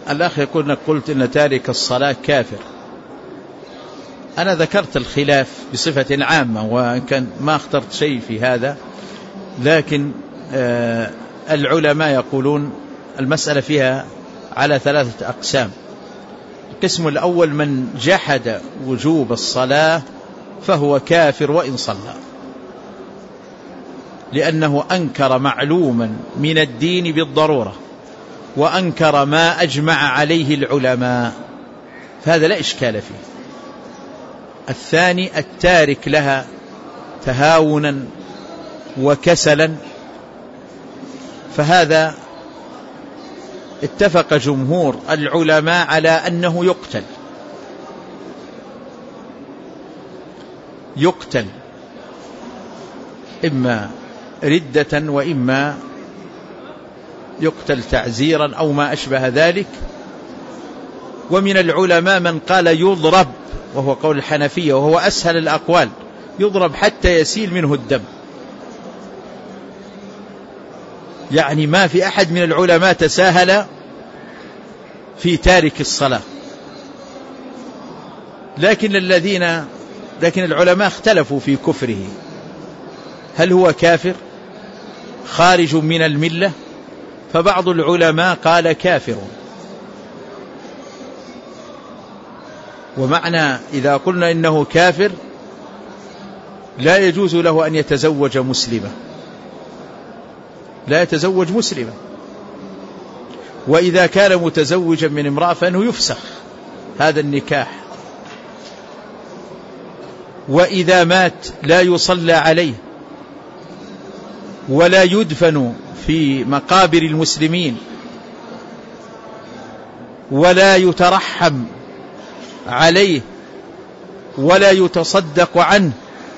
الأخ يقول أنك قلت أن تارك الصلاة كافر. أنا ذكرت الخلاف بصفة عامة، وإن كان ما اخترت شيء في هذا، لكن العلماء يقولون المسألة فيها على 3 أقسام. القسم الأول من جحد وجوب الصلاة فهو كافر وإن صلى، لأنه أنكر معلوما من الدين بالضرورة، وأنكر ما أجمع عليه العلماء، فهذا لا إشكال فيه. الثاني التارك لها تهاونا وكسلا، فهذا اتفق جمهور العلماء على أنه يقتل إما ردة وإما يقتل تعزيرا أو ما أشبه ذلك. ومن العلماء من قال يضرب، وهو قول الحنفية وهو أسهل الأقوال، يضرب حتى يسيل منه الدم. يعني ما في أحد من العلماء تساهل في تارك الصلاة، لكن العلماء اختلفوا في كفره، هل هو كافر خارج من الملة؟ فبعض العلماء قال كافر. ومعنى إذا قلنا إنه كافر لا يجوز له أن يتزوج مسلمة، لا يتزوج مسلمة، وإذا كان متزوجا من امرأة فإنه يفسخ هذا النكاح. وإذا مات لا يصلى عليه ولا يدفن في مقابر المسلمين ولا يترحم عليه ولا يتصدق عنه،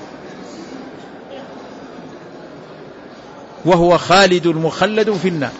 وهو خالد مخلد في النار.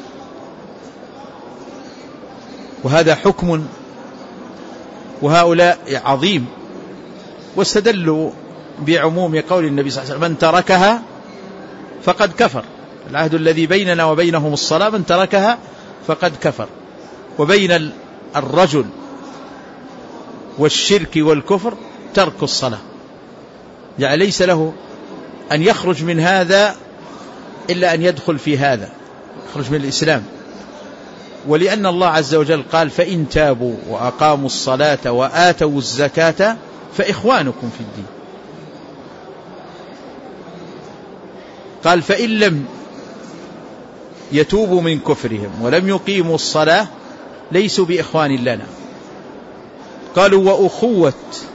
وهذا حكم وهؤلاء عظيم، واستدلوا بعموم قول النبي صلى الله عليه وسلم من تركها فقد كفر. العهد الذي بيننا وبينهم الصلاة، من تركها فقد كفر. وبين الرجل والشرك والكفر ترك الصلاة، يعني ليس له أن يخرج من هذا إلا أن يدخل في هذا، يخرج من الإسلام. ولأن الله عز وجل قال فإن تابوا وأقاموا الصلاة وآتوا الزكاة فإخوانكم في الدين. قال فإن لم يتوبوا من كفرهم ولم يقيموا الصلاة ليسوا بإخوان لنا. قالوا وأخوة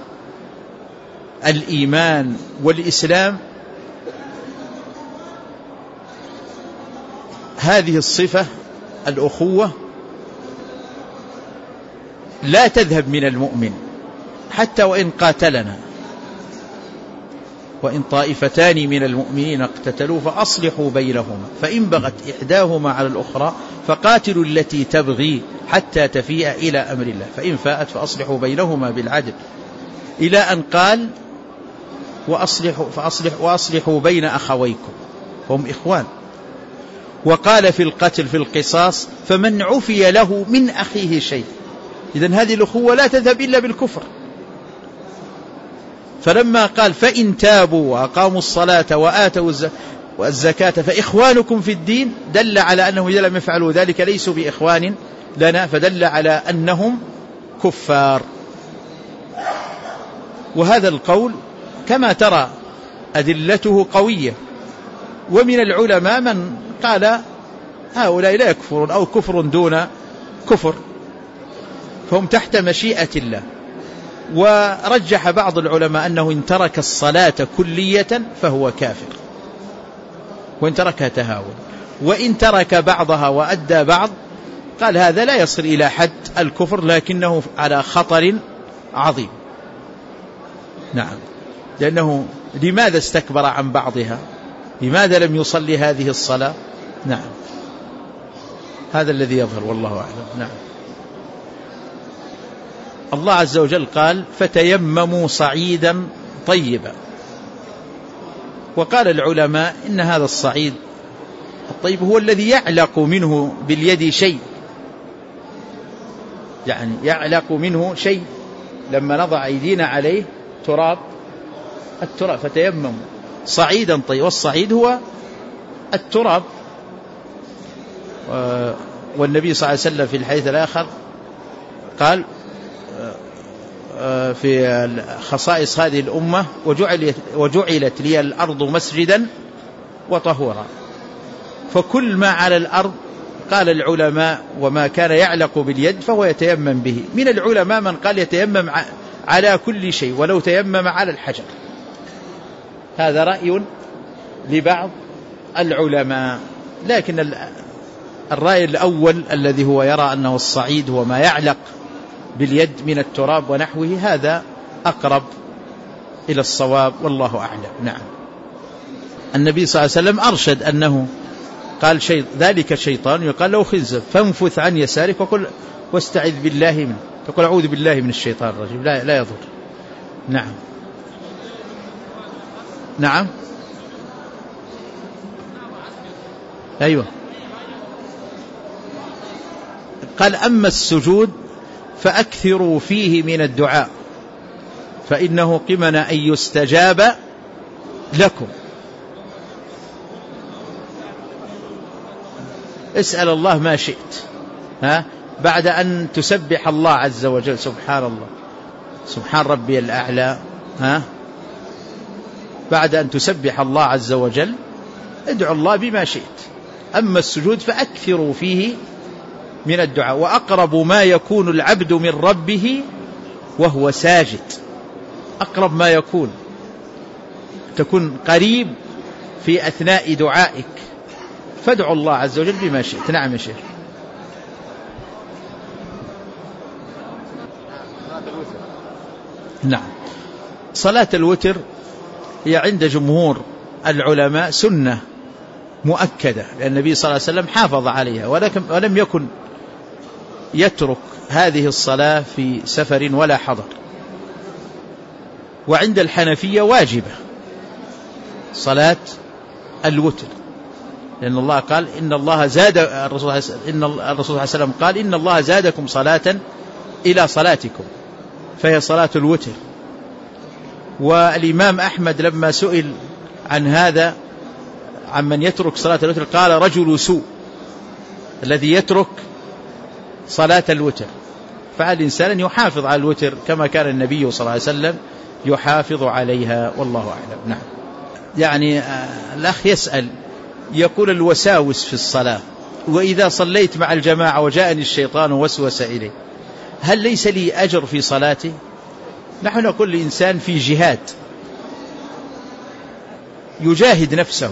الإيمان والإسلام، هذه الصفة الأخوة لا تذهب من المؤمن حتى وإن قاتلنا. وإن طائفتان من المؤمنين اقتتلوا فأصلحوا بينهما فإن بغت إحداهما على الأخرى فقاتلوا التي تبغي حتى تفيء إلى أمر الله فإن فاءت فأصلحوا بينهما بالعدل، إلى أن قال وأصلحوا بين أخويكم، هم إخوان. وقال في القتل في القصاص فمن عفي له من أخيه شيء. إذن هذه الأخوة لا تذهب إلا بالكفر. فلما قال فإن تابوا وأقاموا الصلاة وآتوا الزكاة فإخوانكم في الدين، دل على أنهم إذا لم يفعلوا ذلك ليسوا بإخوان لنا، فدل على أنهم كفار. وهذا القول كما ترى أدلته قوية. ومن العلماء من قال هؤلاء لا يكفرون أو كفر دون كفر، فهم تحت مشيئة الله. ورجح بعض العلماء أنه إن ترك الصلاة كلية فهو كافر، وإن تركها تهاون، وإن ترك بعضها وأدى بعض قال هذا لا يصل إلى حد الكفر لكنه على خطر عظيم. نعم، لأنه لماذا استكبر عن بعضها؟ لماذا لم يصلي هذه الصلاة؟ نعم، هذا الذي يظهر والله أعلم. نعم. الله عز وجل قال فتيمموا صعيدا طيبا، وقال العلماء إن هذا الصعيد الطيب هو الذي يعلق منه باليد شيء، يعني يعلق منه شيء، لما نضع أيدينا عليه التراب فتيمموا صعيدا طيب، والصعيد هو التراب. والنبي صلى الله عليه وسلم في الحديث الآخر قال في خصائص هذه الأمة: وجعلت لي الأرض مسجدا وطهورا. فكل ما على الأرض قال العلماء وما كان يعلق باليد فهو يتيمم به. من العلماء من قال يتيمم على كل شيء ولو تيمم على الحجر، هذا رأي لبعض العلماء. لكن الرأي الأول الذي هو يرى أنه الصعيد هو ما يعلق باليد من التراب ونحوه، هذا أقرب إلى الصواب والله أعلم. نعم. النبي صلى الله عليه وسلم أرشد أنه قال ذلك الشيطان يقال له خنزب فانفث عن يسارك وقل واستعذ بالله منه، تقول أعوذ بالله من الشيطان الرجيم، لا يضر. نعم. نعم. أيوة. قال: أما السجود فأكثروا فيه من الدعاء فإنه قمن أن يستجاب لكم. اسأل الله ما شئت، بعد أن تسبح الله عز وجل، سبحان الله سبحان ربي الأعلى، بعد أن تسبح الله عز وجل ادعو الله بما شئت. أما السجود فأكثروا فيه من الدعاء، وأقرب ما يكون العبد من ربه وهو ساجد، أقرب ما يكون، تكون قريب في أثناء دعائك، فادعوا الله عز وجل بما شئت. نعم يا شيخ. نعم. صلاة الوتر هي عند جمهور العلماء سنة مؤكدة، لأن النبي صلى الله عليه وسلم حافظ عليها ولم يكن يترك هذه الصلاة في سفر ولا حضر. وعند الحنفية واجبة صلاة الوتر، لأن الله قال إن الله زاد، الرسول صلى الله عليه وسلم قال إن الله زادكم صلاة إلى صلاتكم، فهي صلاة الوتر. والإمام أحمد لما سئل عن هذا عمن يترك صلاة الوتر قال: رجل سوء الذي يترك صلاة الوتر. فعلى الإنسان أن يحافظ على الوتر كما كان النبي صلى الله عليه وسلم يحافظ عليها، والله أعلم. نعم. يعني الأخ يسأل يقول: الوساوس في الصلاة، وإذا صليت مع الجماعة وجاءني الشيطان ووسوس إلي، هل ليس لي أجر في صلاتي؟ نحن نقول الإنسان في جهاد يجاهد نفسه،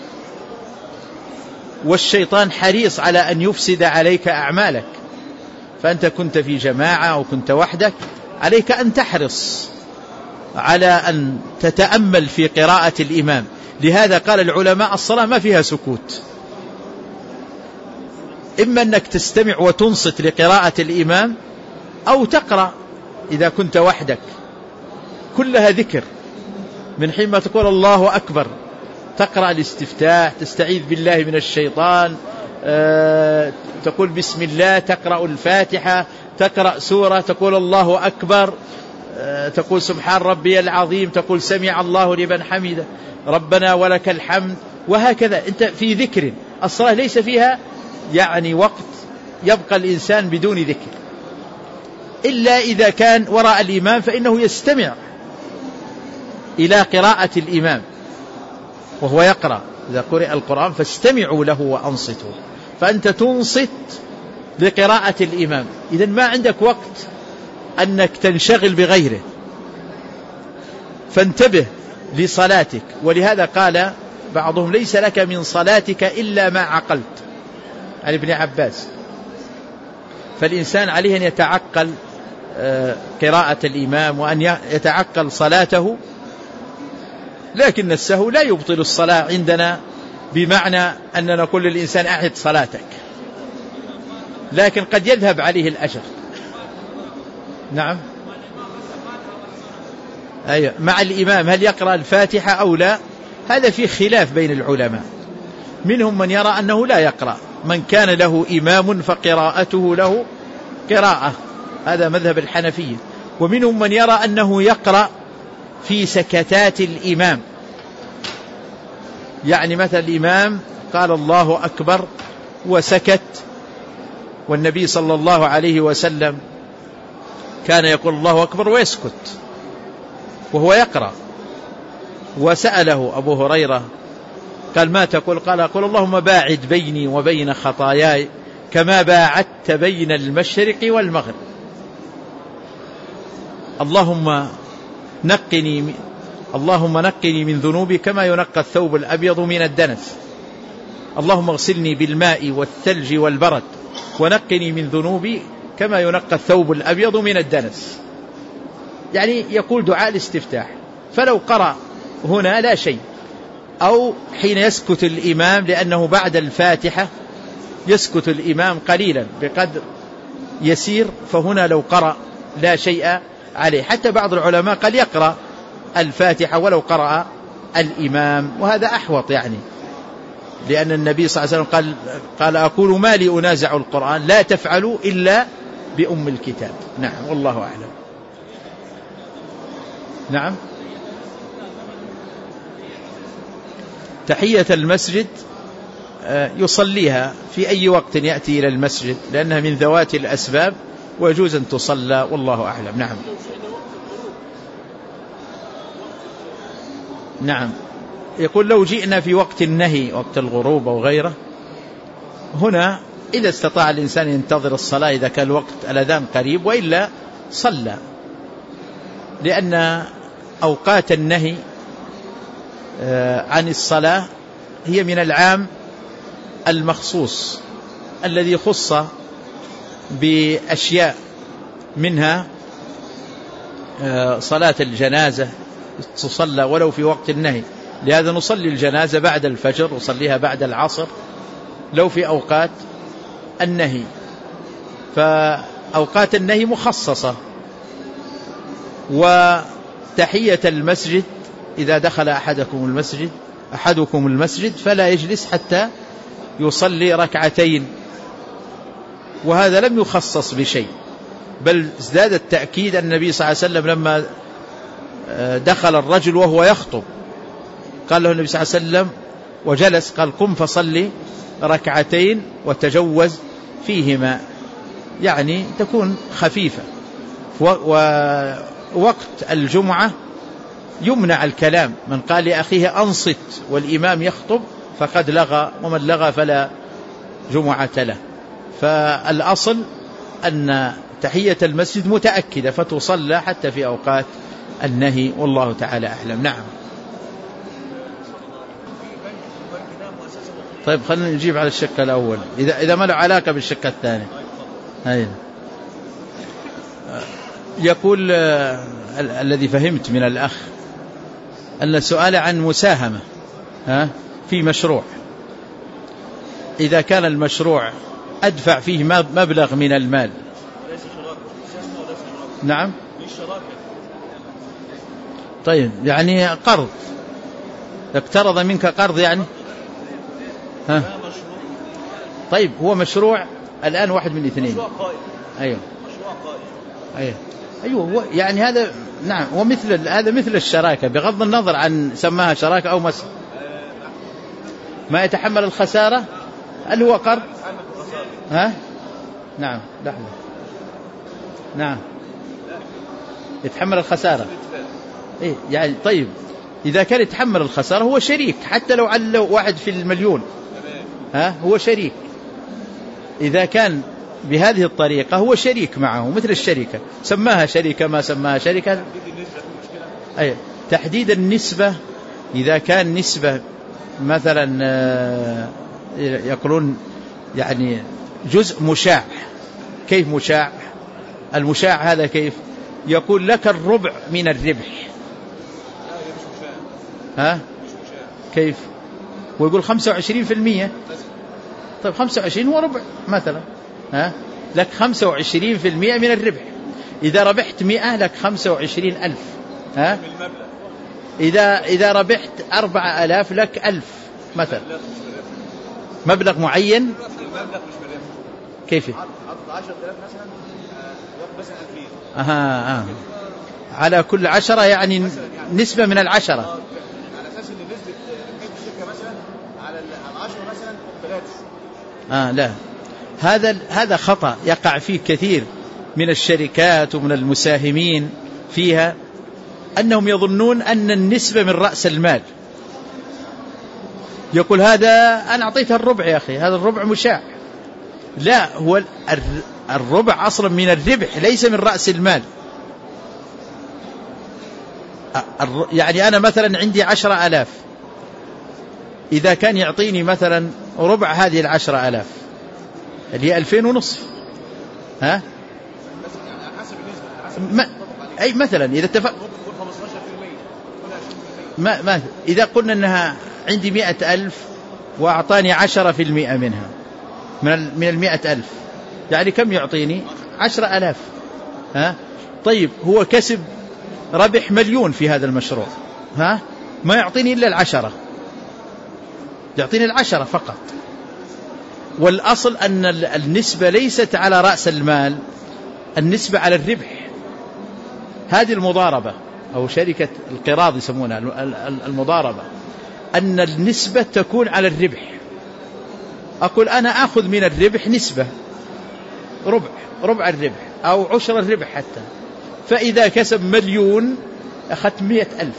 والشيطان حريص على أن يفسد عليك أعمالك، فأنت كنت في جماعة أو كنت وحدك، عليك أن تحرص على أن تتأمل في قراءة الإمام. لهذا قال العلماء الصلاة ما فيها سكوت، إما أنك تستمع وتنصت لقراءة الإمام أو تقرأ إذا كنت وحدك، كلها ذكر، من حين ما تقول الله أكبر تقرأ الاستفتاح، تستعيذ بالله من الشيطان، تقول بسم الله، تقرأ الفاتحة، تقرأ سورة، تقول الله أكبر، تقول سبحان ربي العظيم، تقول سمع الله لمن حمده، ربنا ولك الحمد، وهكذا. أنت في ذكر. الصلاة ليس فيها يعني وقت يبقى الإنسان بدون ذكر، إلا إذا كان وراء الإمام فإنه يستمع إلى قراءة الإمام وهو يقرأ. إذا قرئ القرآن فاستمعوا له وأنصتوا، فأنت تنصت لقراءة الإمام. إذن ما عندك وقت أنك تنشغل بغيره، فانتبه لصلاتك. ولهذا قال بعضهم: ليس لك من صلاتك إلا ما عقلت، عن ابن عباس. فالإنسان عليه أن يتعقل قراءة الإمام وأن يتعقل صلاته. لكن السهو لا يبطل الصلاة عندنا بمعنى أننا نقول للإنسان أعد صلاتك، لكن قد يذهب عليه الأجر. نعم. أيوة. مع الإمام هل يقرأ الفاتحة أو لا؟ هذا فيه خلاف بين العلماء، منهم من يرى أنه لا يقرأ، من كان له إمام فقراءته له قراءة، هذا مذهب الحنفية. ومنهم من يرى أنه يقرأ في سكتات الإمام، يعني مثلا الإمام قال الله أكبر وسكت، والنبي صلى الله عليه وسلم كان يقول الله أكبر ويسكت وهو يقرأ. وسأله أبو هريرة قال ما تقول؟ قال أقول اللهم باعد بيني وبين خطاياي كما باعدت بين المشرق والمغرب. اللهم نقني من ذنوبي كما ينقى الثوب الأبيض من الدنس. اللهم اغسلني بالماء والثلج والبرد ونقني من ذنوبي كما ينقى الثوب الأبيض من الدنس. يعني يقول دعاء الاستفتاح. فلو قرأ هنا لا شيء، أو حين يسكت الإمام، لأنه بعد الفاتحة يسكت الإمام قليلا بقدر يسير، فهنا لو قرأ لا شيء عليه. حتى بعض العلماء قال يقرأ الفاتحة ولو قرأ الإمام، وهذا أحوط يعني، لأن النبي صلى الله عليه وسلم قال أقول ما لي أنازع القرآن لا تفعلوا إلا بأم الكتاب. نعم والله أعلم. نعم. تحية المسجد يصليها في أي وقت يأتي إلى المسجد، لأنها من ذوات الأسباب ويجوز أن تصلى، والله أعلم. نعم. نعم. يقول لو جئنا في وقت النهي، وقت الغروب أو غيره، هنا إذا استطاع الإنسان ينتظر الصلاة إذا كان وقت الأذان قريب، وإلا صلى، لأن أوقات النهي عن الصلاة هي من العام المخصوص الذي خص بأشياء، منها صلاة الجنازة تصلى ولو في وقت النهي، لهذا نصلي الجنازة بعد الفجر، نصليها بعد العصر لو في أوقات النهي. فأوقات النهي مخصصة. وتحية المسجد إذا دخل أحدكم المسجد فلا يجلس حتى يصلي ركعتين، وهذا لم يخصص بشيء، بل ازداد التأكيد. النبي صلى الله عليه وسلم لما دخل الرجل وهو يخطب قال له النبي صلى الله عليه وسلم وجلس، قال قم فصلي ركعتين وتجوز فيهما، يعني تكون خفيفة. ووقت الجمعة يمنع الكلام، من قال لأخيه أنصت والإمام يخطب فقد لغى، ومن لغى فلا جمعة له. فالأصل أن تحية المسجد متأكدة فتصلى حتى في أوقات النهي، والله تعالى أعلم. نعم. طيب خلينا نجيب على الشق الأول إذا ما له علاقة بالشق الثاني. يقول الذي فهمت من الأخ أن السؤال عن مساهمة في مشروع، إذا كان المشروع أدفع فيه مبلغ من المال. نعم. طيب يعني قرض، اقترض منك قرض يعني. طيب هو مشروع الآن واحد من اثنين. أيوه. أيوه يعني هذا. نعم. ومثل هذا مثل الشراكة، بغض النظر عن سماها شراكة أو ما يتحمل الخسارة. هل هو قرض؟ نعم. لحظة. نعم. يتحمل الخسارة. إيه يعني. طيب إذا كان يتحمل الخسارة هو شريك، حتى لو علّ واحد في المليون هو شريك. إذا كان بهذه الطريقة هو شريك معه، مثل الشركة، سماها شركة ما سماها شركة. أي تحديد النسبة، إذا كان نسبة مثلا يقولون يعني جزء مشاع. كيف مشاع؟ المشاع هذا كيف؟ يقول لك الربع من الربح. كيف؟ ويقول 25%. طيب 25 هو ربع مثلا. لك 25% من الربح. إذا ربحت 100 لك 25,000. إذا ربحت 4,000 لك 1000 مثلا. مبلغ معين. كيف 10,000 مثلا ياخد مثلا 2000 على كل 10 يعني نسبة من 10 على أساس إن نسبة الشركة مثلا على 10 مثلا 3. لا، هذا خطأ يقع فيه كثير من الشركات ومن المساهمين فيها، أنهم يظنون أن النسبة من رأس المال. يقول هذا أنا أعطيته الربع يا أخي، هذا الربع مشاع. لا، هو الربع أصلا من الربح ليس من رأس المال. يعني أنا مثلا عندي 10,000، إذا كان يعطيني مثلا ربع هذه 10,000 اللي هي 2,500، أي مثلا إذا اتفق إذا قلنا أنها عندي 100,000 وأعطاني 10% منها من 100,000، يعني كم يعطيني؟ 10,000. طيب هو كسب ربح 1,000,000 في هذا المشروع، ما يعطيني إلا 10، يعطيني 10 فقط. والأصل أن النسبة ليست على رأس المال، النسبة على الربح. هذه المضاربة أو شركة القراض يسمونها المضاربة، أن النسبة تكون على الربح. أقول أنا أخذ من الربح نسبة، ربع الربح أو عشر الربح حتى. فإذا كسب 1,000,000 أخذت 100,000.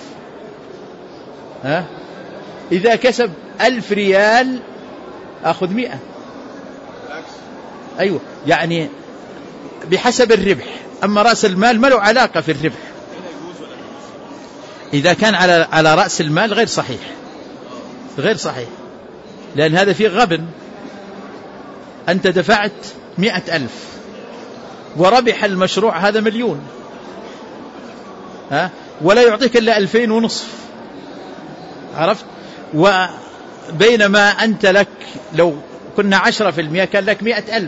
إذا كسب 1000 ريال أخذ 100. أيوة، يعني بحسب الربح. أما رأس المال ما له علاقة في الربح. إذا كان على رأس المال غير صحيح، غير صحيح، لأن هذا فيه غبن. أنت دفعت 100,000 وربح المشروع هذا 1,000,000، ولا يعطيك إلا 2,500. عرفت؟ وبينما أنت لك لو كنا 10% كان لك 100,000.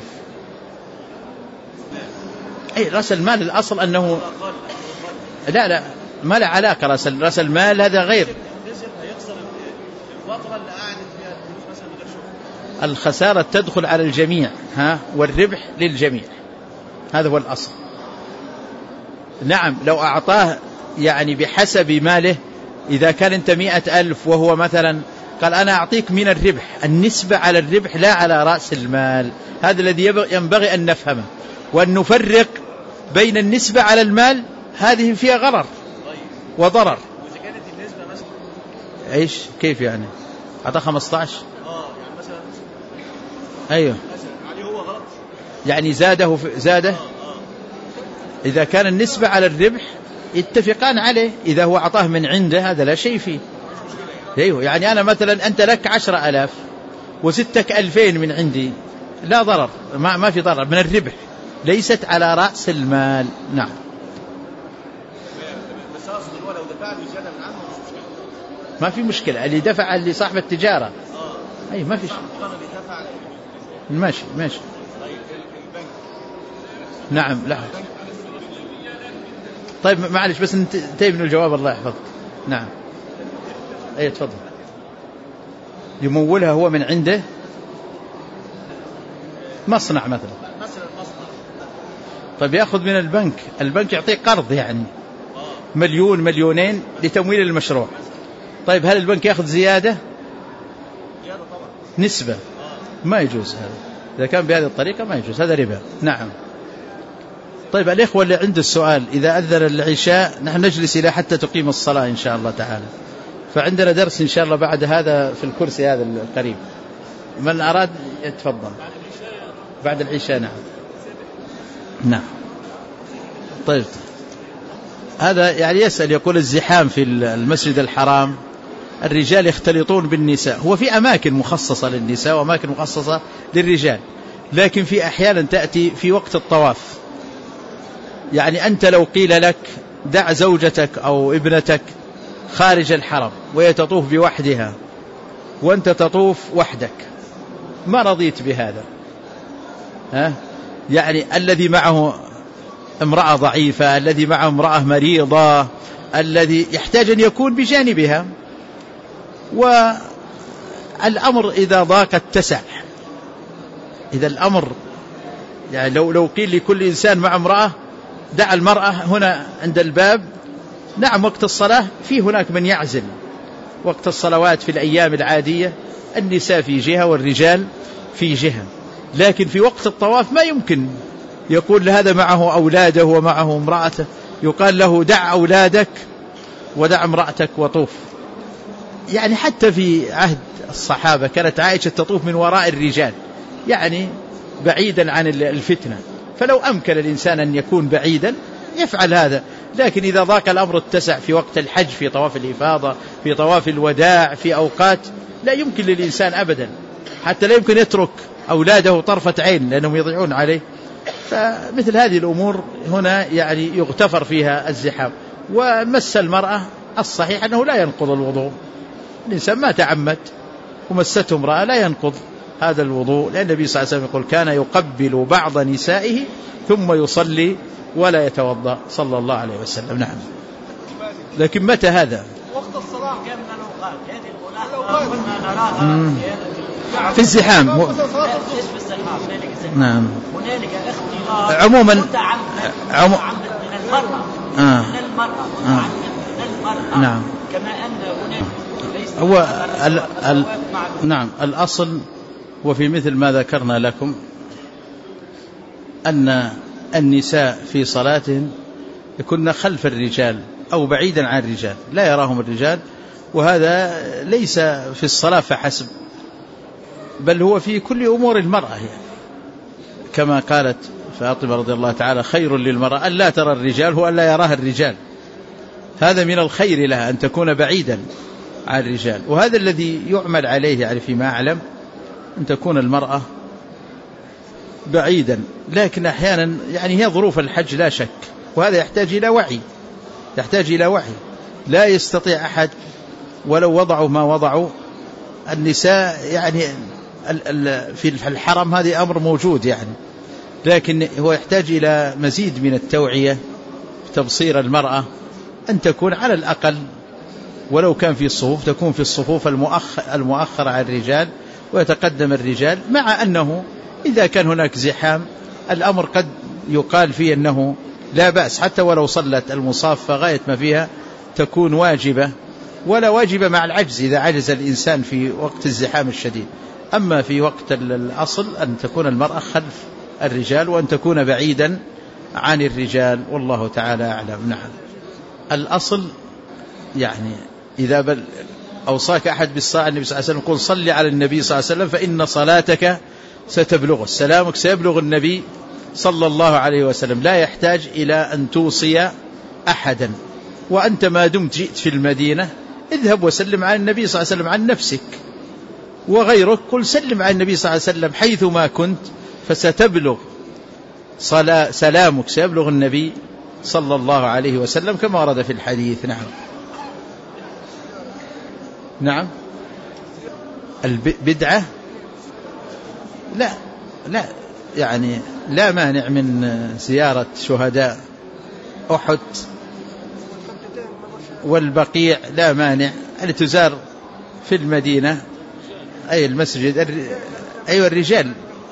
أي رأس المال الأصل أنه لا ما له علاقة. رأس المال هذا غير. الخسارة تدخل على الجميع، والربح للجميع. هذا هو الأصل. نعم، لو أعطاه يعني بحسب ماله، إذا كان أنت 100,000 وهو مثلا قال أنا أعطيك من الربح، النسبة على الربح لا على رأس المال. هذا الذي ينبغي أن نفهمه، وأن نفرق بين النسبة على المال، هذه فيها غرر وضرر. وإذا كانت النسبة مثلا إيش كيف يعني أعطى 15 يعني مثلا أيوه عليه هو غلط، يعني زاده. إذا كان النسبة على الربح يتفقان عليه، إذا هو أعطاه من عنده هذا لا شيء فيه. أيوه، يعني أنا مثلا أنت لك 10,000 وزدتك 2,000 من عندي، لا ضرر، ما في ضرر من الربح، ليست على رأس المال. نعم. بس أقصد هو لو دفع له زيادة من عنه ما في مشكلة، اللي دفع اللي صاحب التجارة. أي ما في شيء، ماشي. نعم. لا طيب معلش بس انتهي من الجواب، الله يحفظك. نعم. أي تفضل. يمولها هو من عنده مصنع مثلا. طيب يأخذ من البنك يعطيه قرض يعني 1,000,000 2,000,000 لتمويل المشروع. طيب هل البنك يأخذ زيادة؟ نسبة؟ ما يجوز هذا. إذا كان بهذه الطريقة ما يجوز، هذا ربا. نعم. طيب الإخوة اللي عنده السؤال، إذا أذن العشاء نحن نجلس إلى حتى تقيم الصلاة إن شاء الله تعالى، فعندنا درس إن شاء الله بعد هذا في الكرسي هذا القريب. من أراد يتفضل بعد العشاء. نعم. طيب هذا يعني يسأل، يقول الزحام في المسجد الحرام، الرجال يختلطون بالنساء. هو في أماكن مخصصة للنساء وأماكن مخصصة للرجال، لكن في أحيانا تأتي في وقت الطواف. يعني أنت لو قيل لك دع زوجتك أو ابنتك خارج الحرم وهي تطوف بوحدها وأنت تطوف وحدك، ما رضيت بهذا. يعني الذي معه امرأة ضعيفة، الذي معه امرأة مريضة، الذي يحتاج أن يكون بجانبها، والأمر إذا ضاق اتسع. إذا الأمر يعني لو قيل لكل إنسان مع امرأة دع المرأة هنا عند الباب، نعم وقت الصلاة في هناك من يعزل وقت الصلوات في الأيام العادية النساء في جهة والرجال في جهة، لكن في وقت الطواف ما يمكن يقول لهذا معه أولاده ومعه امرأته، يقال له دع أولادك ودع امرأتك وطوف. يعني حتى في عهد الصحابة كانت عائشة تطوف من وراء الرجال، يعني بعيدا عن الفتنة، فلو أمكن الإنسان أن يكون بعيدا يفعل هذا. لكن إذا ضاق الأمر اتسع في وقت الحج، في طواف الإفاضة، في طواف الوداع، في أوقات لا يمكن للإنسان أبدا، حتى لا يمكن يترك أولاده طرفة عين لأنهم يضيعون عليه. فمثل هذه الأمور هنا يعني يغتفر فيها الزحام. ومس المرأة الصحيح أنه لا ينقض الوضوء، الإنسان ما تعمد ومسته امرأة لا ينقض هذا الوضوء، لأن النبي صلى الله عليه وسلم يقول كان يقبل بعض نسائه ثم يصلي ولا يتوضأ صلى الله عليه وسلم. نعم. لكن متى هذا؟ وقت الصلاة كان من الأوقات هذه كنا نراها في الزحام. نعم. هنالك اختلاط عموما من المرأة من المرأة نعم. كما أن هناك هو نعم الأصل وفي مثل ما ذكرنا لكم أن النساء في صلاتهم يكون خلف الرجال أو بعيدا عن الرجال لا يراهم الرجال، وهذا ليس في الصلاة فحسب، بل هو في كل أمور المرأة، يعني كما قالت فاطمة رضي الله تعالى خير للمرأة أن لا ترى الرجال هو أن لا يراها الرجال، هذا من الخير لها أن تكون بعيدا عن الرجال، وهذا الذي يعمل عليه يعني فيما أعلم أن تكون المرأة بعيدا. لكن أحيانا يعني هي ظروف الحج لا شك، وهذا يحتاج إلى وعي، لا يستطيع أحد ولو وضعوا ما وضعوا النساء يعني في الحرم، هذه أمر موجود يعني، لكن هو يحتاج إلى مزيد من التوعية، تبصير المرأة أن تكون على الأقل ولو كان في الصفوف تكون في الصفوف المؤخرة عن الرجال ويتقدم الرجال، مع أنه إذا كان هناك زحام الأمر قد يقال فيه أنه لا بأس حتى ولو صلت المصافة غاية ما فيها تكون واجبة، ولا واجبة مع العجز إذا عجز الإنسان في وقت الزحام الشديد. أما في وقت الأصل أن تكون المرأة خلف الرجال وأن تكون بعيدا عن الرجال، والله تعالى أعلم. نعم. الأصل يعني إذا أوصاك أحد بالصلاة النبي صلى الله عليه وسلم يقول صلي على النبي صلى الله عليه وسلم فإن صلاتك ستبلغ، سلامك سيبلغ النبي صلى الله عليه وسلم، لا يحتاج إلى أن توصي أحدا، وأنت ما دمت جئت في المدينة اذهب وسلم على النبي صلى الله عليه وسلم عن نفسك، وغيرك قل سلم على النبي صلى الله عليه وسلم حيثما كنت فستبلغ سلامك سيبلغ النبي صلى الله عليه وسلم كما ورد في الحديث. نعم. نعم. البدعة لا يعني لا مانع من زيارة شهداء أحد والبقيع، لا مانع أن تزار في المدينة أي المسجد أيوة الرجال،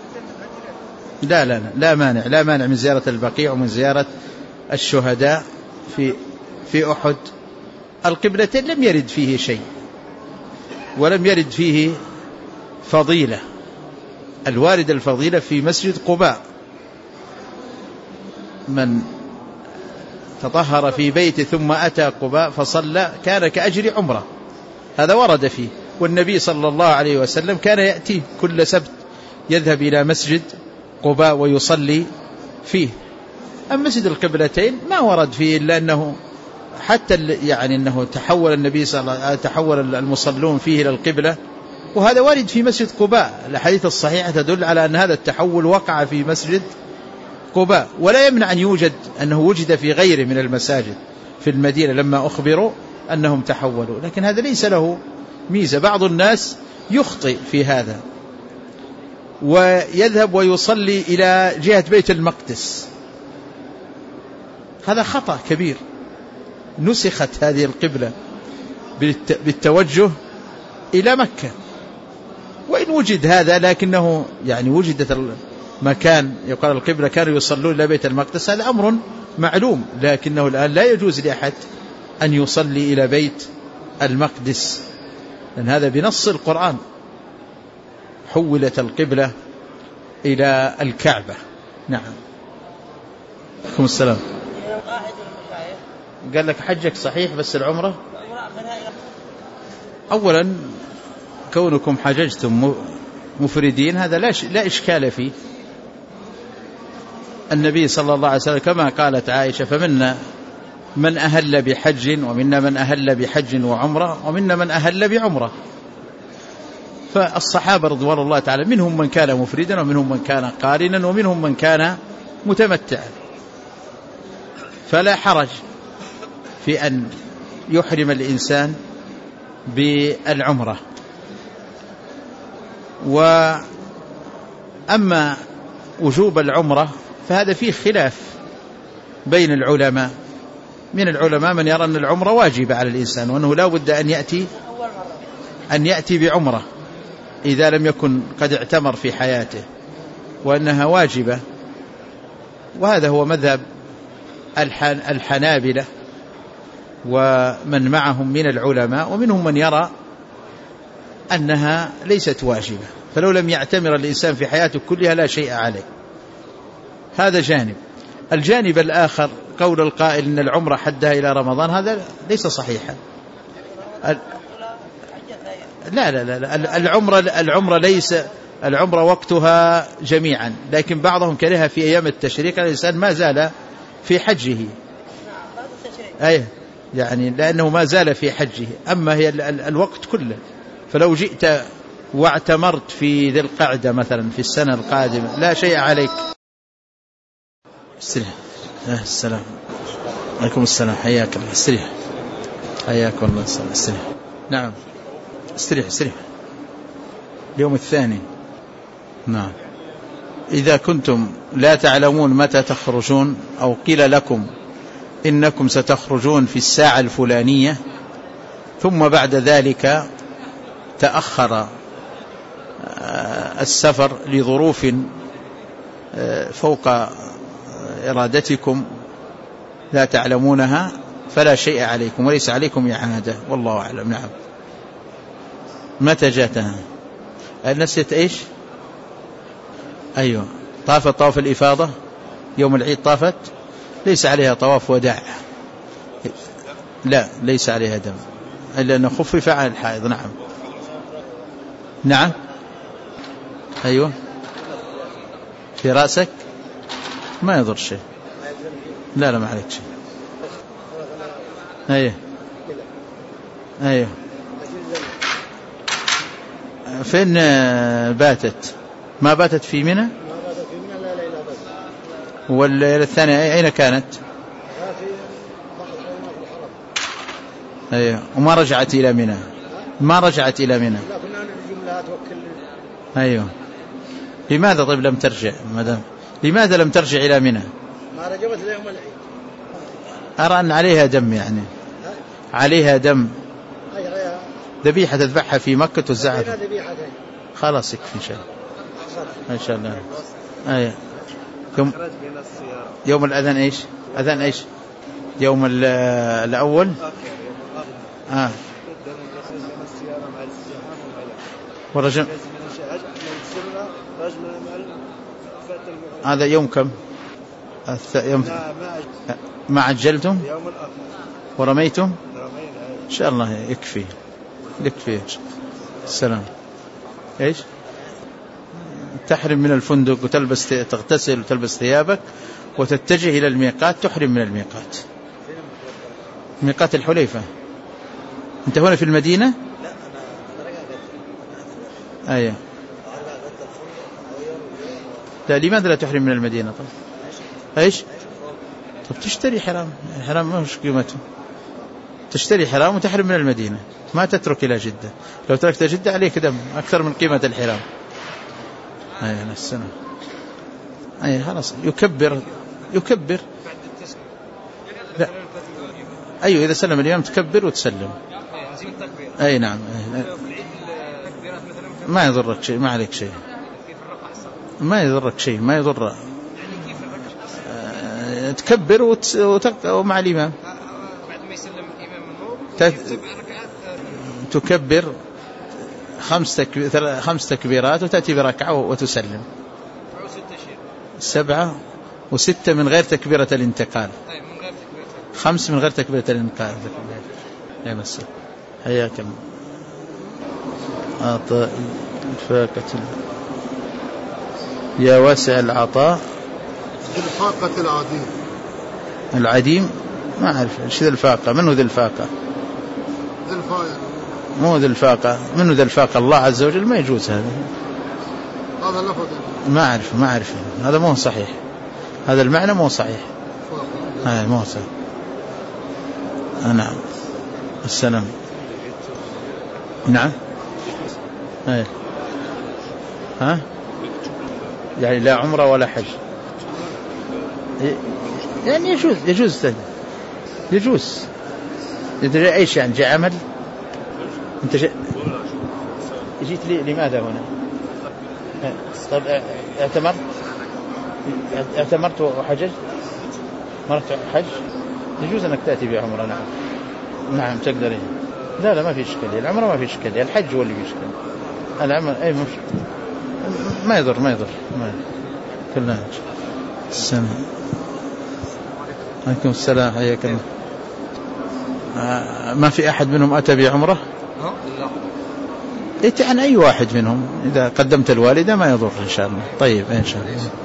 لا مانع من زيارة البقيع ومن زيارة الشهداء في أحد. القبلتين لم يرد فيه شيء ولم يرد فيه فضيلة، الوارد الفضيلة في مسجد قباء، من تطهر في بيته ثم أتى قباء فصلى كان كأجر عمره، هذا ورد فيه، والنبي صلى الله عليه وسلم كان يأتي كل سبت يذهب إلى مسجد قباء ويصلي فيه. أما مسجد القبلتين ما ورد فيه إلا أنه حتى يعني أنه تحول النبي صلى الله عليه وسلم تحول المصلون فيه إلى القبلة، وهذا وارد في مسجد قباء، الحديث الصحيحة تدل على أن هذا التحول وقع في مسجد قباء، ولا يمنع أنه وجد في غيره من المساجد في المدينة لما أخبروا أنهم تحولوا، لكن هذا ليس له ميزة. بعض الناس يخطئ في هذا ويذهب ويصلي إلى جهة بيت المقدس، هذا خطأ كبير، نسخت هذه القبلة بالتوجه إلى مكة، وإن وجد هذا لكنه يعني وجدت مكان يقال القبلة كانوا يصلون إلى بيت المقدس، هذا أمر معلوم، لكنه الآن لا يجوز لأحد أن يصلي إلى بيت المقدس، لأن هذا بنص القرآن حولت القبلة إلى الكعبة. نعم. عليكم السلام. قال لك حجك صحيح بس العمرة. أولا كونكم حججتم مفردين هذا لا إشكال فيه. النبي صلى الله عليه وسلم كما قالت عائشة فمنا من أهل بحج ومنا من أهل بحج وعمرة ومنا من أهل بعمرة. فالصحابة رضوان الله تعالى منهم من كان مفردا ومنهم من كان قارنا ومنهم من كان متمتعا، فلا حرج في أن يحرم الإنسان بالعمرة. وأما وجوب العمرة فهذا فيه خلاف بين العلماء، من العلماء من يرى أن العمرة واجبة على الإنسان وأنه لا بد أن يأتي بعمرة إذا لم يكن قد اعتمر في حياته، وأنها واجبة، وهذا هو مذهب الحنابلة ومن معهم من العلماء، ومنهم من يرى أنها ليست واجبة، فلو لم يعتمر الإنسان في حياته كلها لا شيء عليه. هذا جانب. الجانب الآخر قول القائل إن العمرة حدها إلى رمضان هذا ليس صحيحا. لا لا لا العمرة ليس العمرة وقتها جميعا، لكن بعضهم كرهها في أيام التشريق، الإنسان ما زال في حجه، أي يعني لأنه ما زال في حجه. أما هي الوقت كله، فلو جئت واعتمرت في ذي القعدة مثلا في السنة القادمة لا شيء عليك. السلام عليكم. السلام، حياك الله. استريح، حياك الله. استريح. نعم، استريح. اليوم الثاني. نعم. إذا كنتم لا تعلمون متى تخرجون أو قيل لكم إنكم ستخرجون في الساعة الفلانية ثم بعد ذلك تأخر السفر لظروف فوق إرادتكم لا تعلمونها فلا شيء عليكم وليس عليكم إعادة، والله أعلم. نعم. متى جاتها؟ نسيت إيش؟ أيوة، طافت طواف الإفاضة يوم العيد، طافت ليس عليها طواف وداع، لا ليس عليها دم إلا أنه خفف عن الحائض. نعم. نعم. أيوة، في رأسك ما يضر شيء. لا ما عليك شيء. أيوة. فين باتت؟ ما باتت في منى؟ والليلة الثانية أين كانت؟ أيوة. وما رجعت إلى منى؟ ما رجعت إلى منى. أيوة. لماذا طيب لم ترجع مدام؟ لماذا لم ترجع إلى منى؟ ما رجعت ليوم العيد. أرى أن عليها دم، يعني عليها دم، ذبيحة تذبحها في مكة توزعها. خلاص يكفي إن شاء الله. أيوة. يوم الأذان إيش؟ أذان إيش؟ يوم الأول. ورجم هذا يوم كم؟ يوم ما عجلتم ورميتم إن شاء الله يكفي. السلام. إيش؟ تحرم من الفندق وتلبس، تغتسل وتلبس ثيابك وتتجه إلى الميقات، تحرم من الميقات، ميقات الحليفة. أنت هنا في المدينة؟ أيوة. لا، لماذا لا تحرم من المدينة؟ طيب إيش؟ طب تشتري حرام ما مش قيمته، تشتري حرام وتحرم من المدينة، ما تترك إلى جدة. لو تركت جدة عليك دم أكثر من قيمة الحرام. أيوة السنة. أيوة خلاص يكبر. لا. أيوة إذا سلم الإمام تكبر وتسلم. أي نعم. ما يضرك شيء، ما عليك شيء. ما يضرك شيء، ما يضر. تكبر ومع الإمام بعد ما يسلم الإمام النور تكبر 5 تكبيرات وتأتي بركعة وتسلم. 7 و6 من غير تكبيرة الانتقال. 5 من غير تكبيرة الانتقال. يا مساء حياكم. أعطى الفاقة يا واسع العطاء الفاقة العديم. العديم ما أعرف إيش ذي الفاقة. منو ذي الفاقة؟ ذي الفاقة مو ذي الفاقة. منو ذي الفاقة؟ الله عز وجل. ما يجوز هذا. هذا اللفظ ما أعرف هذا مو صحيح. هذا المعنى مو صحيح. مو صحيح. نعم. السلام. نعم. ها يعني لا عمرة ولا حج. يعني يجوز يدري أي شيء. جاء عمل أنت جيت لي لماذا هنا؟ طب اعتمرت وحججت. مرت حج يجوز أنك تأتي بعمرة. نعم تقدرين. لا ما في إشكالية. العمرة ما في إشكالية. الحج هو اللي في إشكالية. العمل أي مش ما يضر كلنا. السلام عليكم. السلام حياكم. ما في أحد منهم أتى بعمرة؟ لا. عن أي واحد منهم إذا قدمت الوالدة ما يضر إن شاء الله. طيب إن شاء الله.